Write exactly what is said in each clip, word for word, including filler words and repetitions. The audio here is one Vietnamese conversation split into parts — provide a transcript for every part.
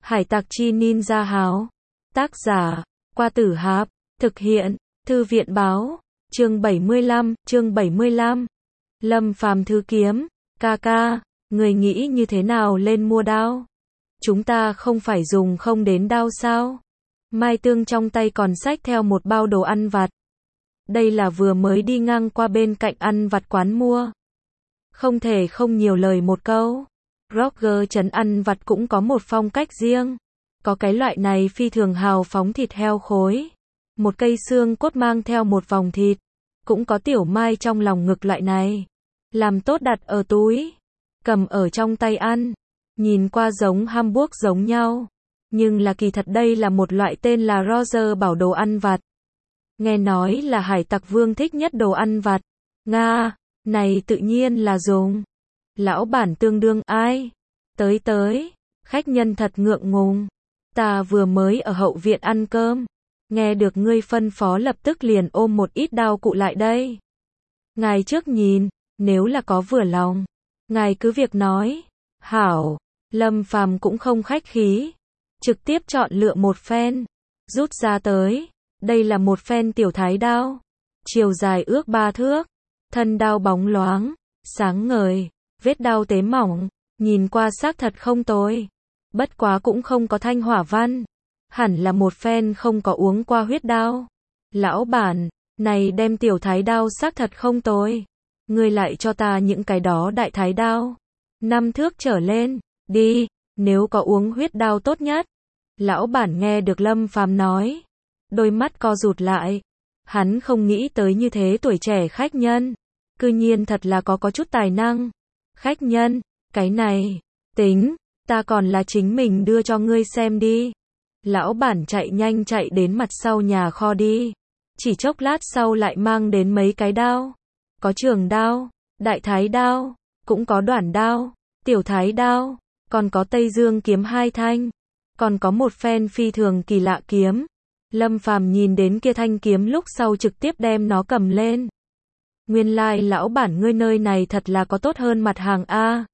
Hải tặc chi ninja háo. Tác giả, Qua Tử Hạp. Thực hiện, Thư viện báo. Chương bảy mươi lăm, chương bảy mươi lăm. Lâm Phàm thư kiếm. Ca ca, người nghĩ như thế nào lên mua đao? Chúng ta không phải dùng không đến đao sao? Mai Tương trong tay còn xách theo một bao đồ ăn vặt. Đây là vừa mới đi ngang qua bên cạnh ăn vặt quán mua. Không thể không nhiều lời một câu. Roger trấn ăn vặt cũng có một phong cách riêng. Có cái loại này phi thường hào phóng thịt heo khối. Một cây xương cốt mang theo một vòng thịt. Cũng có tiểu mai trong lòng ngực loại này. Làm tốt đặt ở túi. Cầm ở trong tay ăn. Nhìn qua giống Hamburg giống nhau. Nhưng là kỳ thật đây là một loại tên là Roger bảo đồ ăn vặt. Nghe nói là hải tặc vương thích nhất đồ ăn vặt. Nga, này tự nhiên là dùng. Lão bản tương đương ai? Tới tới, khách nhân thật ngượng ngùng. Ta vừa mới ở hậu viện ăn cơm. Nghe được ngươi phân phó lập tức liền ôm một ít đao cụ lại đây. Ngài trước nhìn, nếu là có vừa lòng. Ngài cứ việc nói. Hảo, Lâm Phàm cũng không khách khí. Trực tiếp chọn lựa một phen. Rút ra tới. Đây là một phen tiểu thái đao. Chiều dài ước ba thước. Thân đao bóng loáng, sáng ngời. Vết đao tế mỏng. Nhìn qua xác thật không tồi. Bất quá cũng không có thanh hỏa văn. Hẳn là một phen không có uống qua huyết đao. Lão bản, này đem tiểu thái đao xác thật không tồi. Ngươi lại cho ta những cái đó đại thái đao. Năm thước trở lên, đi, nếu có uống huyết đao tốt nhất. Lão bản nghe được Lâm Phàm nói. Đôi mắt co rụt lại. Hắn không nghĩ tới như thế tuổi trẻ khách nhân. Cư nhiên thật là có có chút tài năng. Khách nhân, cái này, tính, ta còn là chính mình đưa cho ngươi xem đi. Lão bản chạy nhanh chạy đến mặt sau nhà kho đi. Chỉ chốc lát sau lại mang đến mấy cái đao. Có trường đao, đại thái đao, cũng có đoạn đao, tiểu thái đao, còn có Tây Dương kiếm hai thanh. Còn có một phen phi thường kỳ lạ kiếm. Lâm Phàm nhìn đến kia thanh kiếm lúc sau trực tiếp đem nó cầm lên. Nguyên lai like, lão bản ngươi nơi này thật là có tốt hơn mặt hàng A.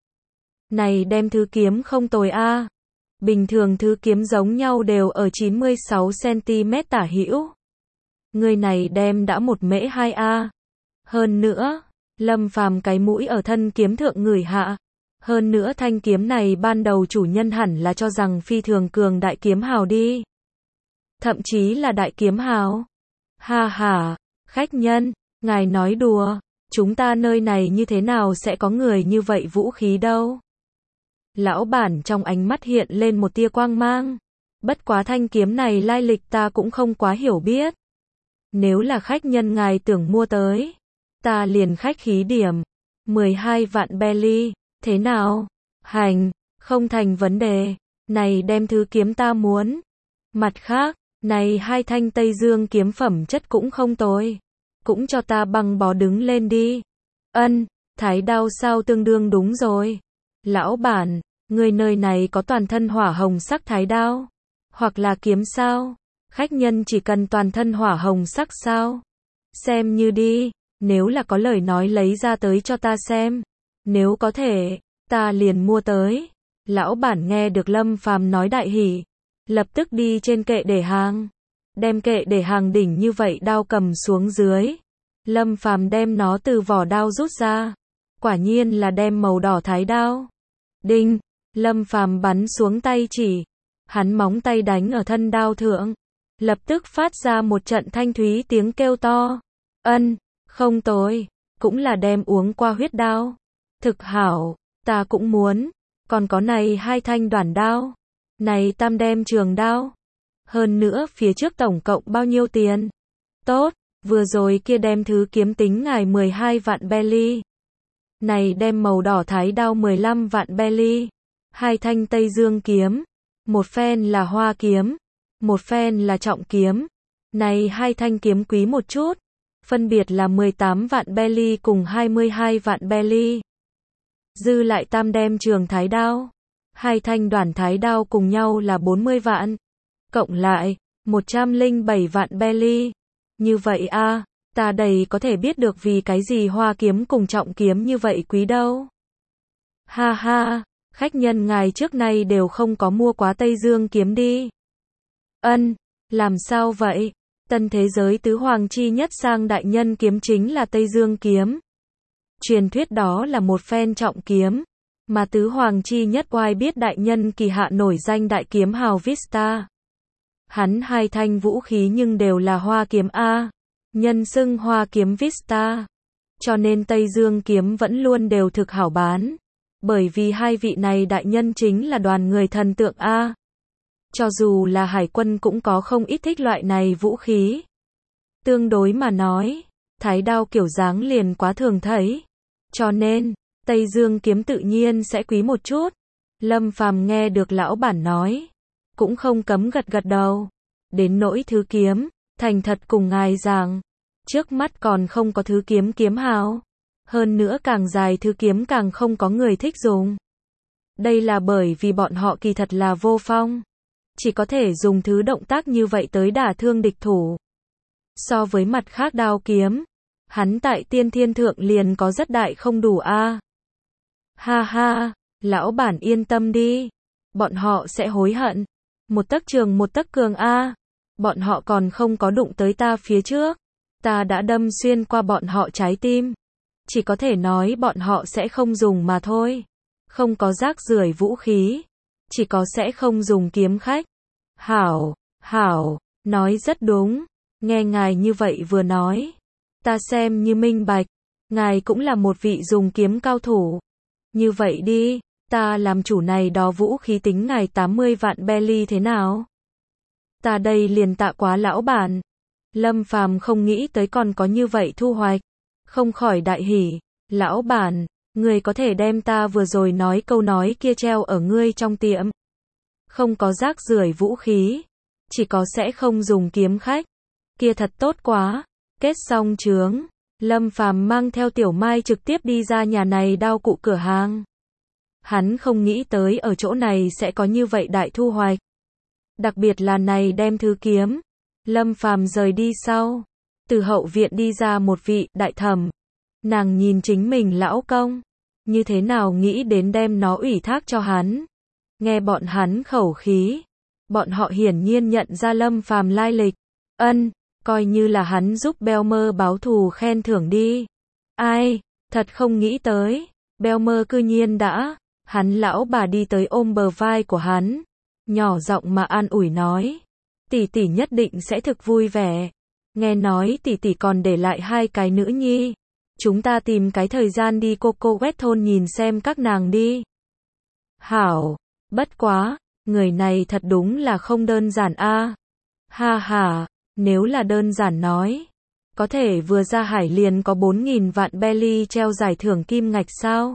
Này đem thứ kiếm không tồi A. Bình thường thứ kiếm giống nhau đều ở chín mươi sáu xăng-ti-mét tả hữu. Người này đem đã một mễ hai A. Hơn nữa, Lâm Phàm cái mũi ở thân kiếm thượng ngửi hạ. Hơn nữa thanh kiếm này ban đầu chủ nhân hẳn là cho rằng phi thường cường đại kiếm hào đi. Thậm chí là đại kiếm hào. Ha ha, khách nhân, ngài nói đùa, chúng ta nơi này như thế nào sẽ có người như vậy vũ khí đâu. Lão bản trong ánh mắt hiện lên một tia quang mang. Bất quá thanh kiếm này lai lịch ta cũng không quá hiểu biết. Nếu là khách nhân ngài tưởng mua tới, ta liền khách khí điểm. mười hai vạn belly, thế nào? Hành, không thành vấn đề. Này đem thứ kiếm ta muốn. Mặt khác, này hai thanh Tây Dương kiếm phẩm chất cũng không tồi. Cũng cho ta băng bó đứng lên đi. Ân, thái đao sao tương đương đúng rồi. Lão bản, người nơi này có toàn thân hỏa hồng sắc thái đao? Hoặc là kiếm sao? Khách nhân chỉ cần toàn thân hỏa hồng sắc sao? Xem như đi, nếu là có lời nói lấy ra tới cho ta xem. Nếu có thể, ta liền mua tới. Lão bản nghe được Lâm Phàm nói đại hỉ. Lập tức đi trên kệ để hàng. Đem kệ để hàng đỉnh như vậy đao cầm xuống dưới. Lâm Phàm đem nó từ vỏ đao rút ra. Quả nhiên là đem màu đỏ thái đao. Đinh, Lâm Phàm bắn xuống tay chỉ. Hắn móng tay đánh ở thân đao thượng. Lập tức phát ra một trận thanh thúy tiếng kêu to. Ân, không tồi, cũng là đem uống qua huyết đao. Thực hảo, ta cũng muốn. Còn có này hai thanh đoạn đao. Này tam đem trường đao. Hơn nữa phía trước tổng cộng bao nhiêu tiền? Tốt, vừa rồi kia đem thứ kiếm tính ngài mười hai vạn belly. Này đem màu đỏ thái đao mười lăm vạn belly. Hai thanh Tây Dương kiếm. Một phen là hoa kiếm. Một phen là trọng kiếm. Này hai thanh kiếm quý một chút. Phân biệt là mười tám vạn belly cùng hai mươi hai vạn belly. Dư lại tam đem trường thái đao. Hai thanh đoạn thái đao cùng nhau là bốn mươi vạn. Cộng lại, một trăm lẻ bảy vạn belly. Như vậy a, ta đầy có thể biết được vì cái gì hoa kiếm cùng trọng kiếm như vậy quý đâu. Ha ha, khách nhân ngài trước nay đều không có mua quá Tây Dương kiếm đi. Ân, làm sao vậy? Tân thế giới tứ hoàng chi nhất sang đại nhân kiếm chính là Tây Dương kiếm. Truyền thuyết đó là một phen trọng kiếm, mà tứ hoàng chi nhất oai biết đại nhân kỳ hạ nổi danh đại kiếm hào Vista. Hắn hai thanh vũ khí nhưng đều là hoa kiếm A, nhân xưng hoa kiếm Vista. Cho nên Tây Dương kiếm vẫn luôn đều thực hảo bán, bởi vì hai vị này đại nhân chính là đoàn người thần tượng A. Cho dù là hải quân cũng có không ít thích loại này vũ khí. Tương đối mà nói, thái đao kiểu dáng liền quá thường thấy. Cho nên, Tây Dương kiếm tự nhiên sẽ quý một chút. Lâm Phàm nghe được lão bản nói, cũng không cấm gật gật đầu. Đến nỗi thứ kiếm, thành thật cùng ngài rằng, trước mắt còn không có thứ kiếm kiếm hào. Hơn nữa càng dài thứ kiếm càng không có người thích dùng. Đây là bởi vì bọn họ kỳ thật là vô phong. Chỉ có thể dùng thứ động tác như vậy tới đả thương địch thủ. So với mặt khác đao kiếm, hắn tại tiên thiên thượng liền có rất đại không đủ a. Ha ha, lão bản yên tâm đi. Bọn họ sẽ hối hận. Một tấc trường một tấc cường a. Bọn họ còn không có đụng tới ta phía trước. Ta đã đâm xuyên qua bọn họ trái tim. Chỉ có thể nói bọn họ sẽ không dùng mà thôi. Không có rác rưởi vũ khí. Chỉ có sẽ không dùng kiếm khách. Hảo, hảo, nói rất đúng. Nghe ngài như vậy vừa nói. Ta xem như minh bạch. Ngài cũng là một vị dùng kiếm cao thủ. Như vậy đi, ta làm chủ này đó vũ khí tính ngài tám mươi vạn belly thế nào? Ta đây liền tạ quá lão bản. Lâm Phàm không nghĩ tới còn có như vậy thu hoạch. Không khỏi đại hỉ. Lão bản, người có thể đem ta vừa rồi nói câu nói kia treo ở ngươi trong tiệm. Không có rác rưởi vũ khí. Chỉ có sẽ không dùng kiếm khách. Kia thật tốt quá. Kết xong chướng. Lâm Phàm mang theo Tiểu Mai trực tiếp đi ra nhà này đao cụ cửa hàng. Hắn không nghĩ tới ở chỗ này sẽ có như vậy đại thu hoạch. Đặc biệt là này đem thứ kiếm. Lâm Phàm rời đi sau. Từ hậu viện đi ra một vị đại thẩm. Nàng nhìn chính mình lão công. Như thế nào nghĩ đến đem nó ủy thác cho hắn. Nghe bọn hắn khẩu khí. Bọn họ hiển nhiên nhận ra Lâm Phàm lai lịch. Ân, coi như là hắn giúp Belmer báo thù khen thưởng đi. Ai, thật không nghĩ tới. Belmer cư nhiên đã. Hắn lão bà đi tới ôm bờ vai của hắn. Nhỏ giọng mà an ủi nói. Tỷ tỷ nhất định sẽ thực vui vẻ. Nghe nói tỷ tỷ còn để lại hai cái nữ nhi. Chúng ta tìm cái thời gian đi Coco West thôn nhìn xem các nàng đi. Hảo, bất quá, người này thật đúng là không đơn giản a. Ha ha, nếu là đơn giản nói, có thể vừa ra hải liền có bốn nghìn vạn belly treo giải thưởng kim ngạch sao?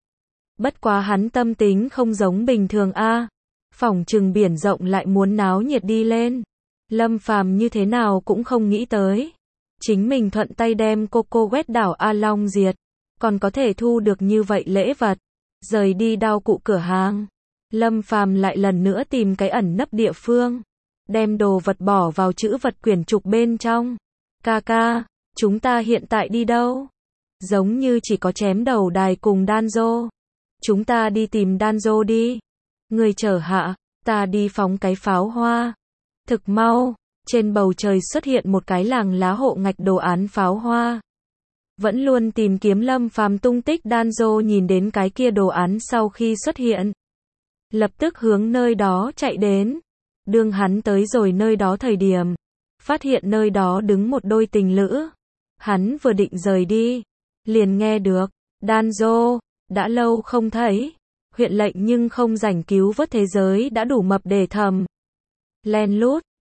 Bất quá hắn tâm tính không giống bình thường a. Phỏng chừng biển rộng lại muốn náo nhiệt đi lên. Lâm Phàm như thế nào cũng không nghĩ tới. Chính mình thuận tay đem Coco West đảo A Long diệt. Còn có thể thu được như vậy lễ vật. Rời đi đao cụ cửa hàng. Lâm Phàm lại lần nữa tìm cái ẩn nấp địa phương. Đem đồ vật bỏ vào chữ vật quyển trục bên trong. Ca ca, chúng ta hiện tại đi đâu? Giống như chỉ có chém đầu đài cùng Danzo. Chúng ta đi tìm Danzo đi. Người chở hạ, ta đi phóng cái pháo hoa. Thực mau, trên bầu trời xuất hiện một cái làng lá hộ ngạch đồ án pháo hoa. Vẫn luôn tìm kiếm Lâm Phàm tung tích Danzo nhìn đến cái kia đồ án sau khi xuất hiện. Lập tức hướng nơi đó chạy đến. Đương hắn tới rồi nơi đó thời điểm. Phát hiện nơi đó đứng một đôi tình lữ. Hắn vừa định rời đi. Liền nghe được. Danzo, đã lâu không thấy. Huyện lệnh nhưng không rảnh cứu vớt thế giới đã đủ mập để thầm. Len lút,